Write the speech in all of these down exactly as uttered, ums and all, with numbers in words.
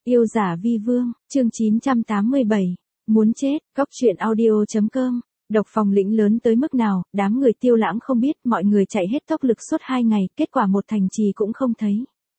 Yêu giả vi vương, chương chín trăm tám mươi bảy. Muốn chết, góc truyện audio.com. Độc phòng lĩnh lớn tới mức nào, đám người Tiêu Lãng không biết, mọi người chạy hết tốc lực suốt hai ngày, kết quả một thành trì cũng không thấy.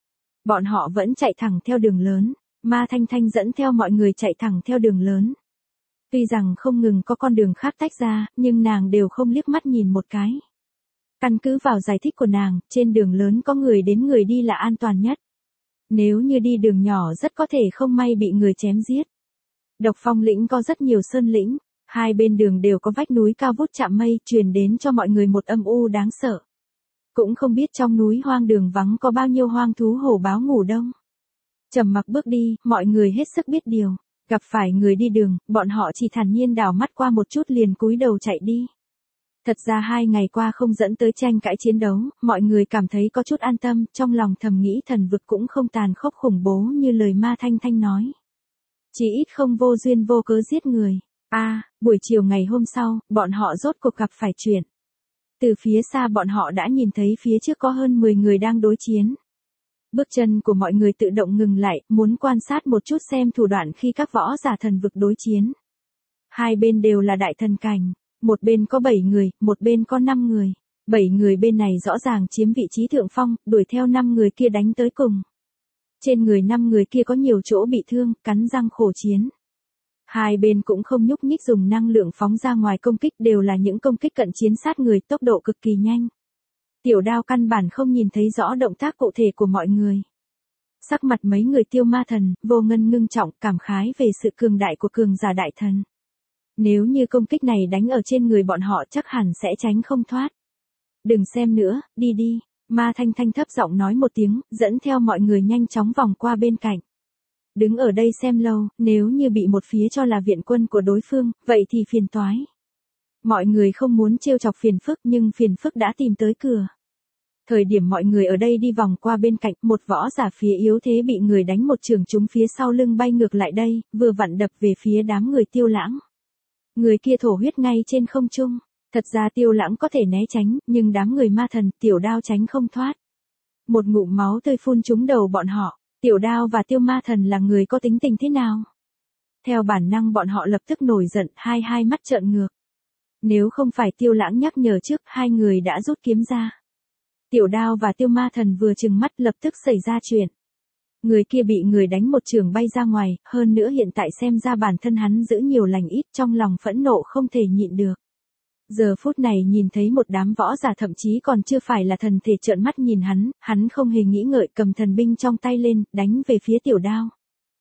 Bọn họ vẫn chạy thẳng theo đường lớn, Ma Thanh Thanh dẫn theo mọi người chạy thẳng theo đường lớn. Tuy rằng không ngừng có con đường khác tách ra, nhưng nàng đều không liếc mắt nhìn một cái. Căn cứ vào giải thích của nàng, trên đường lớn có người đến người đi là an toàn nhất. Nếu như đi đường nhỏ rất có thể không may bị người chém giết. Độc phong lĩnh có rất nhiều sơn lĩnh, hai bên đường đều có vách núi cao vút chạm mây, truyền đến cho mọi người một âm u đáng sợ. Cũng không biết trong núi hoang đường vắng có bao nhiêu hoang thú hổ báo ngủ đông. Trầm mặc bước đi, mọi người hết sức biết điều, gặp phải người đi đường, bọn họ chỉ thản nhiên đảo mắt qua một chút liền cúi đầu chạy đi. Thật ra hai ngày qua không dẫn tới tranh cãi chiến đấu, mọi người cảm thấy có chút an tâm, trong lòng thầm nghĩ thần vực cũng không tàn khốc khủng bố như lời Ma Thanh Thanh nói. Chỉ ít không vô duyên vô cớ giết người. A, à, buổi chiều ngày hôm sau, bọn họ rốt cuộc gặp phải chuyện. Từ phía xa bọn họ đã nhìn thấy phía trước có hơn mười người đang đối chiến. Bước chân của mọi người tự động ngừng lại, muốn quan sát một chút xem thủ đoạn khi các võ giả thần vực đối chiến. Hai bên đều là đại thần cảnh. Một bên có bảy người, một bên có năm người. Bảy người bên này rõ ràng chiếm vị trí thượng phong, đuổi theo năm người kia đánh tới cùng. Trên người năm người kia có nhiều chỗ bị thương, cắn răng khổ chiến. Hai bên cũng không nhúc nhích dùng năng lượng phóng ra ngoài công kích, đều là những công kích cận chiến sát người, tốc độ cực kỳ nhanh. Tiểu Đao căn bản không nhìn thấy rõ động tác cụ thể của mọi người. Sắc mặt mấy người Tiêu Ma Thần, Vô Ngân ngưng trọng, cảm khái về sự cường đại của cường giả đại thần. Nếu như công kích này đánh ở trên người bọn họ chắc hẳn sẽ tránh không thoát. Đừng xem nữa, đi đi. Ma Thanh Thanh thấp giọng nói một tiếng, dẫn theo mọi người nhanh chóng vòng qua bên cạnh. Đứng ở đây xem lâu, nếu như bị một phía cho là viện quân của đối phương, vậy thì phiền toái. Mọi người không muốn trêu chọc phiền phức nhưng phiền phức đã tìm tới cửa. Thời điểm mọi người ở đây đi vòng qua bên cạnh, một võ giả phía yếu thế bị người đánh một trường trúng phía sau lưng bay ngược lại đây, vừa vặn đập về phía đám người Tiêu Lãng. Người kia thổ huyết ngay trên không trung. Thật ra Tiêu Lãng có thể né tránh, nhưng đám người Ma Thần, Tiểu Đao tránh không thoát. Một ngụm máu tươi phun trúng đầu bọn họ. Tiểu Đao và Tiêu Ma Thần là người có tính tình thế nào? Theo bản năng bọn họ lập tức nổi giận, hai hai mắt trợn ngược. Nếu không phải Tiêu Lãng nhắc nhở trước, hai người đã rút kiếm ra. Tiểu Đao và Tiêu Ma Thần vừa trừng mắt lập tức xảy ra chuyện. Người kia bị người đánh một trường bay ra ngoài, hơn nữa hiện tại xem ra bản thân hắn giữ nhiều lành ít, trong lòng phẫn nộ không thể nhịn được. Giờ phút này nhìn thấy một đám võ giả thậm chí còn chưa phải là thần thể trợn mắt nhìn hắn, hắn không hề nghĩ ngợi cầm thần binh trong tay lên, đánh về phía Tiểu Đao.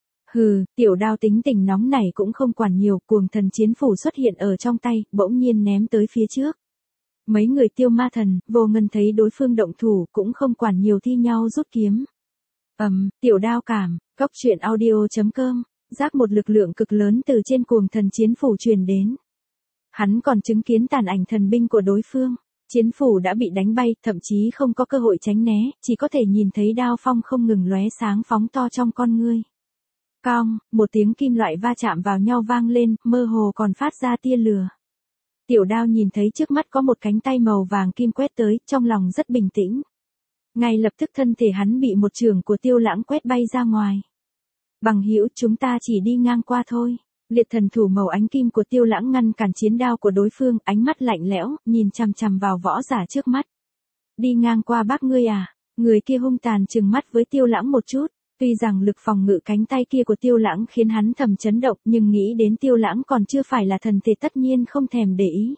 Hừ, Tiểu Đao tính tình nóng này cũng không quản nhiều, cuồng thần chiến phủ xuất hiện ở trong tay, bỗng nhiên ném tới phía trước. Mấy người Tiêu Ma Thần, Vô Ngân thấy đối phương động thủ cũng không quản nhiều thi nhau rút kiếm. Ầm, um, Tiểu Đao cảm, góc truyện audio.com, giác một lực lượng cực lớn từ trên cuồng thần chiến phủ truyền đến. Hắn còn chứng kiến tàn ảnh thần binh của đối phương, chiến phủ đã bị đánh bay, thậm chí không có cơ hội tránh né, chỉ có thể nhìn thấy đao phong không ngừng lóe sáng phóng to trong con ngươi. Cong, một tiếng kim loại va chạm vào nhau vang lên, mơ hồ còn phát ra tia lửa. Tiểu Đao nhìn thấy trước mắt có một cánh tay màu vàng kim quét tới, trong lòng rất bình tĩnh. Ngay lập tức thân thể hắn bị một chưởng của Tiêu Lãng quét bay ra ngoài. Bằng hữu, chúng ta chỉ đi ngang qua thôi. Liệt thần thủ màu ánh kim của Tiêu Lãng ngăn cản chiến đao của đối phương, ánh mắt lạnh lẽo, nhìn chằm chằm vào võ giả trước mắt. Đi ngang qua bác ngươi à? Người kia hung tàn trừng mắt với Tiêu Lãng một chút. Tuy rằng lực phòng ngự cánh tay kia của Tiêu Lãng khiến hắn thầm chấn động, nhưng nghĩ đến Tiêu Lãng còn chưa phải là thần thể tất nhiên không thèm để ý.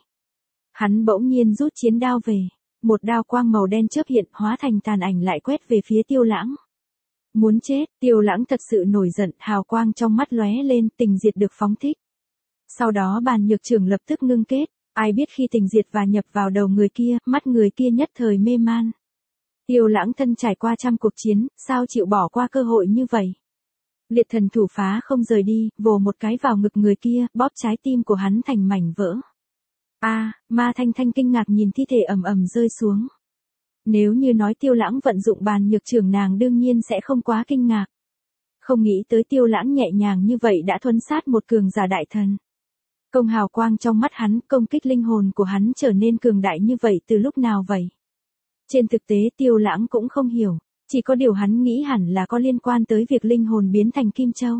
Hắn bỗng nhiên rút chiến đao về. Một đao quang màu đen chớp hiện, hóa thành tàn ảnh lại quét về phía Tiêu Lãng. Muốn chết, Tiêu Lãng thật sự nổi giận, hào quang trong mắt lóe lên, tình diệt được phóng thích. Sau đó bàn nhược trưởng lập tức ngưng kết, ai biết khi tình diệt và nhập vào đầu người kia, mắt người kia nhất thời mê man. Tiêu Lãng thân trải qua trăm cuộc chiến, sao chịu bỏ qua cơ hội như vậy? Liệt thần thủ phá không rời đi, vồ một cái vào ngực người kia, bóp trái tim của hắn thành mảnh vỡ. A, à, Ma Thanh Thanh kinh ngạc nhìn thi thể ầm ầm rơi xuống. Nếu như nói Tiêu Lãng vận dụng bàn nhược trưởng nàng đương nhiên sẽ không quá kinh ngạc. Không nghĩ tới Tiêu Lãng nhẹ nhàng như vậy đã thuấn sát một cường giả đại thần. Công hào quang trong mắt hắn, công kích linh hồn của hắn trở nên cường đại như vậy từ lúc nào vậy? Trên thực tế Tiêu Lãng cũng không hiểu. Chỉ có điều hắn nghĩ hẳn là có liên quan tới việc linh hồn biến thành Kim Châu.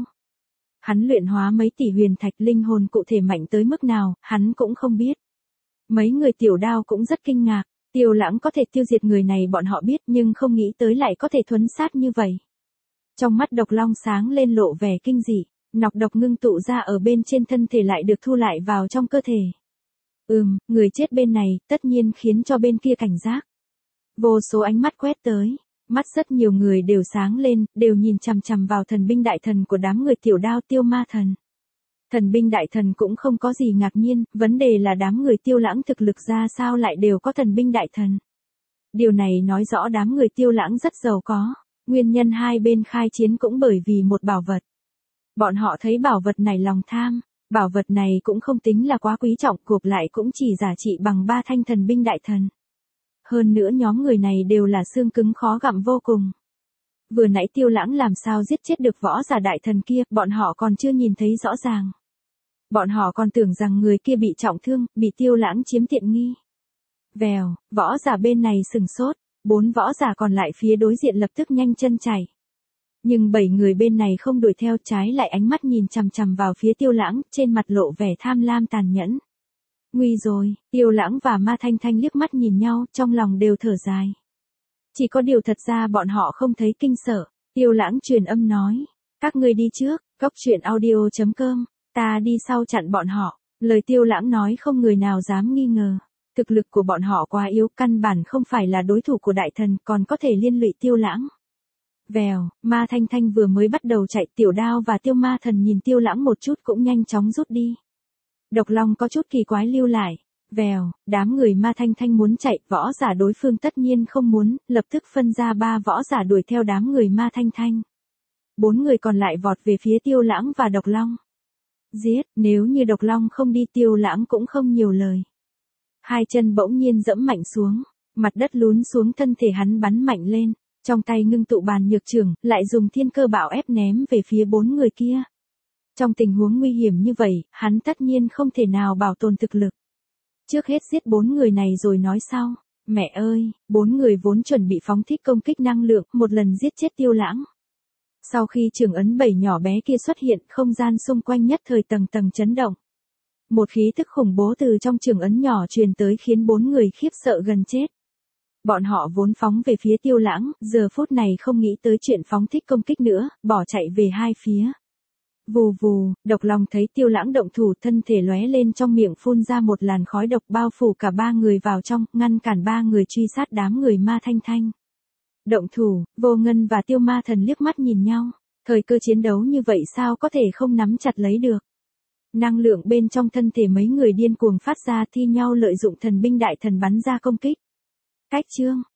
Hắn luyện hóa mấy tỷ huyền thạch, linh hồn cụ thể mạnh tới mức nào, hắn cũng không biết. Mấy người Tiểu Đao cũng rất kinh ngạc, Tiêu Lãng có thể tiêu diệt người này bọn họ biết nhưng không nghĩ tới lại có thể thuấn sát như vậy. Trong mắt Độc Long sáng lên lộ vẻ kinh dị, nọc độc ngưng tụ ra ở bên trên thân thể lại được thu lại vào trong cơ thể. Ừm, người chết bên này, tất nhiên khiến cho bên kia cảnh giác. Vô số ánh mắt quét tới, mắt rất nhiều người đều sáng lên, đều nhìn chằm chằm vào thần binh đại thần của đám người Tiểu Đao Tiêu Ma Thần. Thần binh đại thần cũng không có gì ngạc nhiên, vấn đề là đám người Tiêu Lãng thực lực ra sao lại đều có thần binh đại thần. Điều này nói rõ đám người Tiêu Lãng rất giàu có, nguyên nhân hai bên khai chiến cũng bởi vì một bảo vật. Bọn họ thấy bảo vật này lòng tham, bảo vật này cũng không tính là quá quý trọng, gộp lại cũng chỉ giá trị bằng ba thanh thần binh đại thần. Hơn nữa nhóm người này đều là xương cứng khó gặm vô cùng. Vừa nãy Tiêu Lãng làm sao giết chết được võ giả đại thần kia, bọn họ còn chưa nhìn thấy rõ ràng. Bọn họ còn tưởng rằng người kia bị trọng thương, bị Tiêu Lãng chiếm tiện nghi. Vèo, võ giả bên này sừng sốt, bốn võ giả còn lại phía đối diện lập tức nhanh chân chạy. Nhưng bảy người bên này không đuổi theo, trái lại ánh mắt nhìn chằm chằm vào phía Tiêu Lãng, trên mặt lộ vẻ tham lam tàn nhẫn. Nguy rồi, Tiêu Lãng và Ma Thanh Thanh liếc mắt nhìn nhau, trong lòng đều thở dài. Chỉ có điều thật ra bọn họ không thấy kinh sợ, Tiêu Lãng truyền âm nói, các ngươi đi trước, cốc truyện audio chấm com, ta đi sau chặn bọn họ. Lời Tiêu Lãng nói không người nào dám nghi ngờ, thực lực của bọn họ quá yếu, căn bản không phải là đối thủ của đại thần, còn có thể liên lụy Tiêu Lãng. Vèo, Ma Thanh Thanh vừa mới bắt đầu chạy, Tiểu Đao và Tiêu Ma Thần nhìn Tiêu Lãng một chút cũng nhanh chóng rút đi. Độc Long có chút kỳ quái lưu lại. Vèo, đám người Ma Thanh Thanh muốn chạy, võ giả đối phương tất nhiên không muốn, lập tức phân ra ba võ giả đuổi theo đám người Ma Thanh Thanh. Bốn người còn lại vọt về phía Tiêu Lãng và Độc Long. Giết, nếu như Độc Long không đi, Tiêu Lãng cũng không nhiều lời. Hai chân bỗng nhiên dẫm mạnh xuống, mặt đất lún xuống, thân thể hắn bắn mạnh lên, trong tay ngưng tụ bàn nhược trưởng, lại dùng thiên cơ bạo ép ném về phía bốn người kia. Trong tình huống nguy hiểm như vậy, hắn tất nhiên không thể nào bảo tồn thực lực. Trước hết giết bốn người này rồi nói sau. Mẹ ơi, bốn người vốn chuẩn bị phóng thích công kích năng lượng, một lần giết chết Tiêu Lãng. Sau khi trường ấn bảy nhỏ bé kia xuất hiện, không gian xung quanh nhất thời tầng tầng chấn động. Một khí tức khủng bố từ trong trường ấn nhỏ truyền tới khiến bốn người khiếp sợ gần chết. Bọn họ vốn phóng về phía Tiêu Lãng, giờ phút này không nghĩ tới chuyện phóng thích công kích nữa, bỏ chạy về hai phía. Vù vù, Độc Long thấy Tiêu Lãng động thủ, thân thể lóe lên, trong miệng phun ra một làn khói độc bao phủ cả ba người vào trong, ngăn cản ba người truy sát đám người Ma Thanh Thanh. Động thủ, Vô Ngân và Tiêu Ma Thần liếc mắt nhìn nhau, thời cơ chiến đấu như vậy sao có thể không nắm chặt lấy được. Năng lượng bên trong thân thể mấy người điên cuồng phát ra, thi nhau lợi dụng thần binh đại thần bắn ra công kích. Cách chương,